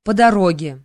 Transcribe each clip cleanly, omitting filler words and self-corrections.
По дороге.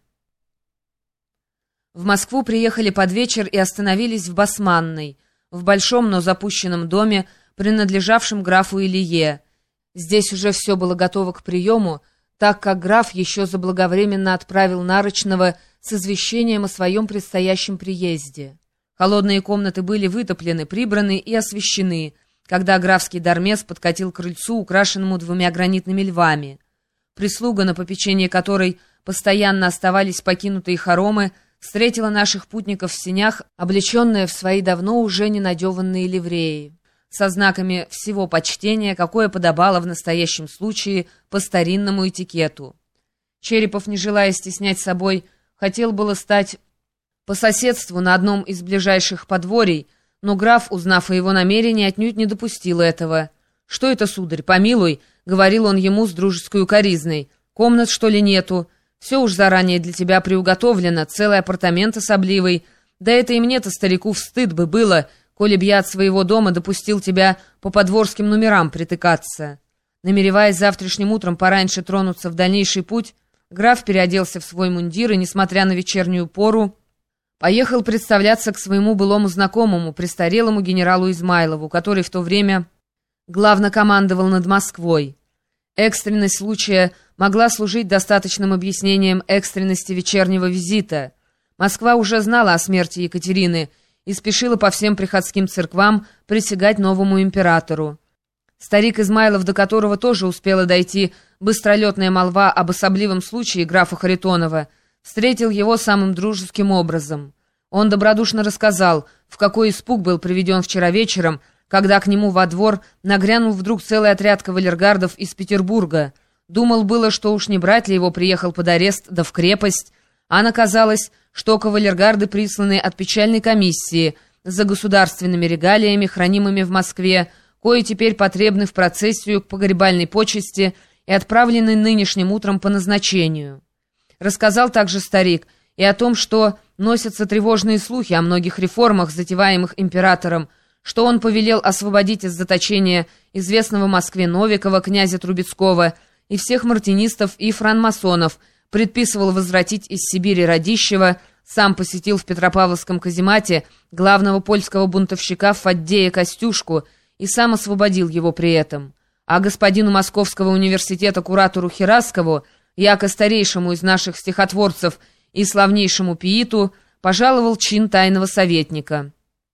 В Москву приехали под вечер и остановились в Басманной, в большом, но запущенном доме, принадлежавшем графу Илье. Здесь уже все было готово к приему, так как граф еще заблаговременно отправил Нарочного с извещением о своем предстоящем приезде. Холодные комнаты были вытоплены, прибраны и освещены, когда графский дармес подкатил к крыльцу, украшенному 2 гранитными львами. Прислуга, на попечении которой постоянно оставались покинутые хоромы, встретила наших путников в сенях, облеченная в свои давно уже ненадеванные ливреи, со знаками всего почтения, какое подобало в настоящем случае по старинному этикету. Черепов, не желая стеснять собой, хотел было стать по соседству на одном из ближайших подворий, но граф, узнав о его намерении, отнюдь не допустил этого. «Что это, сударь, помилуй?» — говорил он ему с дружеской укоризной. «Комнат, что ли, нету? Все уж заранее для тебя приуготовлено, целый апартамент особливый. Да это и мне-то, старику, встыд бы было, коли б я от своего дома допустил тебя по подворским номерам притыкаться». Намереваясь завтрашним утром пораньше тронуться в дальнейший путь, граф переоделся в свой мундир и, несмотря на вечернюю пору, поехал представляться к своему былому знакомому, престарелому генералу Измайлову, который в то время главнокомандовал над Москвой. Экстренность случая могла служить достаточным объяснением экстренности вечернего визита. Москва уже знала о смерти Екатерины и спешила по всем приходским церквам присягать новому императору. Старик Измайлов, до которого тоже успела дойти быстролетная молва об особливом случае графа Харитонова, встретил его самым дружеским образом. Он добродушно рассказал, в какой испуг был приведен вчера вечером, когда к нему во двор нагрянул вдруг целый отряд кавалергардов из Петербурга. Думал было, что уж не брать ли его приехал под арест да в крепость, а оказалось, что кавалергарды присланы от печальной комиссии за государственными регалиями, хранимыми в Москве, кои теперь потребны в процессию к погребальной почести и отправлены нынешним утром по назначению. Рассказал также старик и о том, что носятся тревожные слухи о многих реформах, затеваемых императором, что он повелел освободить из заточения известного Москве Новикова, князя Трубецкого, и всех мартинистов и франмасонов, предписывал возвратить из Сибири Радищева, сам посетил в Петропавловском каземате главного польского бунтовщика Фаддея Костюшку и сам освободил его при этом. А господину Московского университета куратору Хераскову, яко старейшему из наших стихотворцев и славнейшему пииту, пожаловал чин тайного советника.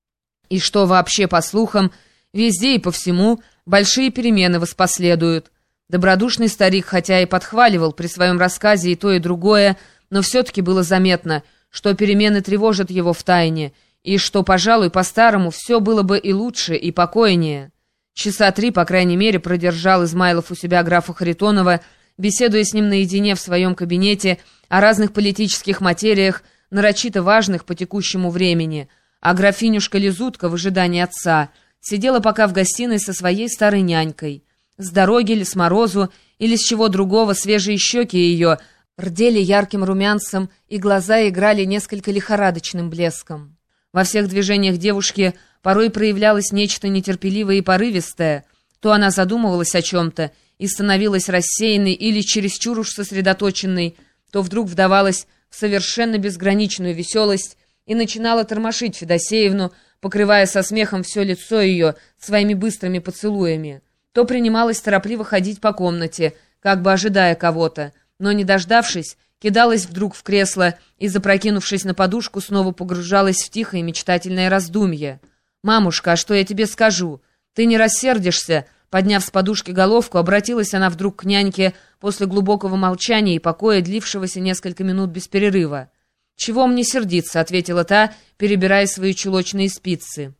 И что вообще, по слухам, везде и по всему большие перемены воспоследуют. Добродушный старик, хотя и подхваливал при своем рассказе и то, и другое, но все-таки было заметно, что перемены тревожат его втайне, и что, пожалуй, по-старому все было бы и лучше, и покойнее. Часа 3, по крайней мере, продержал Измайлов у себя графа Харитонова, беседуя с ним наедине в своем кабинете о разных политических материях, нарочито важных по текущему времени, а графинюшка Лизутка в ожидании отца сидела пока в гостиной со своей старой нянькой. С дороги или с морозу, или с чего другого свежие щеки ее рдели ярким румянцем, и глаза играли несколько лихорадочным блеском. Во всех движениях девушки порой проявлялось нечто нетерпеливое и порывистое, то она задумывалась о чем-то и становилась рассеянной или чересчур уж сосредоточенной, то вдруг вдавалась в совершенно безграничную веселость и начинала тормошить Федосеевну, покрывая со смехом все лицо ее своими быстрыми поцелуями. То принималась торопливо ходить по комнате, как бы ожидая кого-то, но, не дождавшись, кидалась вдруг в кресло и, запрокинувшись на подушку, снова погружалась в тихое мечтательное раздумье. «Мамушка, а что я тебе скажу? Ты не рассердишься?» Подняв с подушки головку, обратилась она вдруг к няньке после глубокого молчания и покоя, длившегося несколько минут без перерыва. «Чего мне сердиться?» — ответила та, перебирая свои чулочные спицы.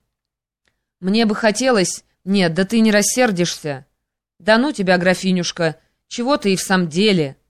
«Мне бы хотелось...» «Нет, да ты не рассердишься». «Да ну тебя, графинюшка, чего ты и в самом деле?»